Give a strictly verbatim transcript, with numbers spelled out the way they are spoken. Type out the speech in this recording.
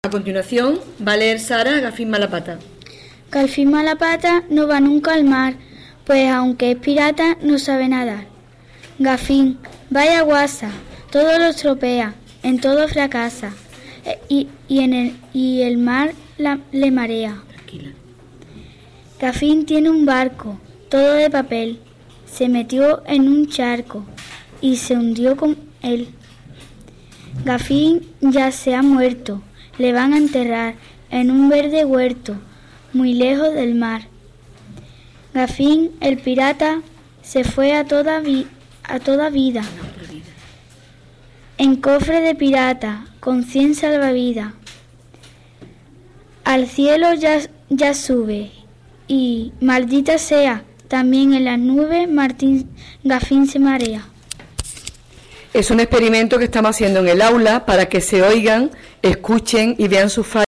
A continuación va a leer Sara Gafín Malapata. Gafín Malapata no va nunca al mar, pues aunque es pirata no sabe nadar. Gafín, vaya guasa, todo lo estropea, en todo fracasa, y, y, en el, y el mar la, le marea. Tranquila. Gafín tiene un barco, todo de papel, se metió en un charco y se hundió con él. Gafín ya se ha muerto, le van a enterrar en un verde huerto, muy lejos del mar. Gafín, el pirata, se fue a toda, vi- a toda vida, en cofre de pirata, con cien salvavidas. Al cielo ya, ya sube, y, maldita sea, también en las nubes Martín Gafín se marea. Es un experimento que estamos haciendo en el aula para que se oigan, escuchen y vean sus fallos.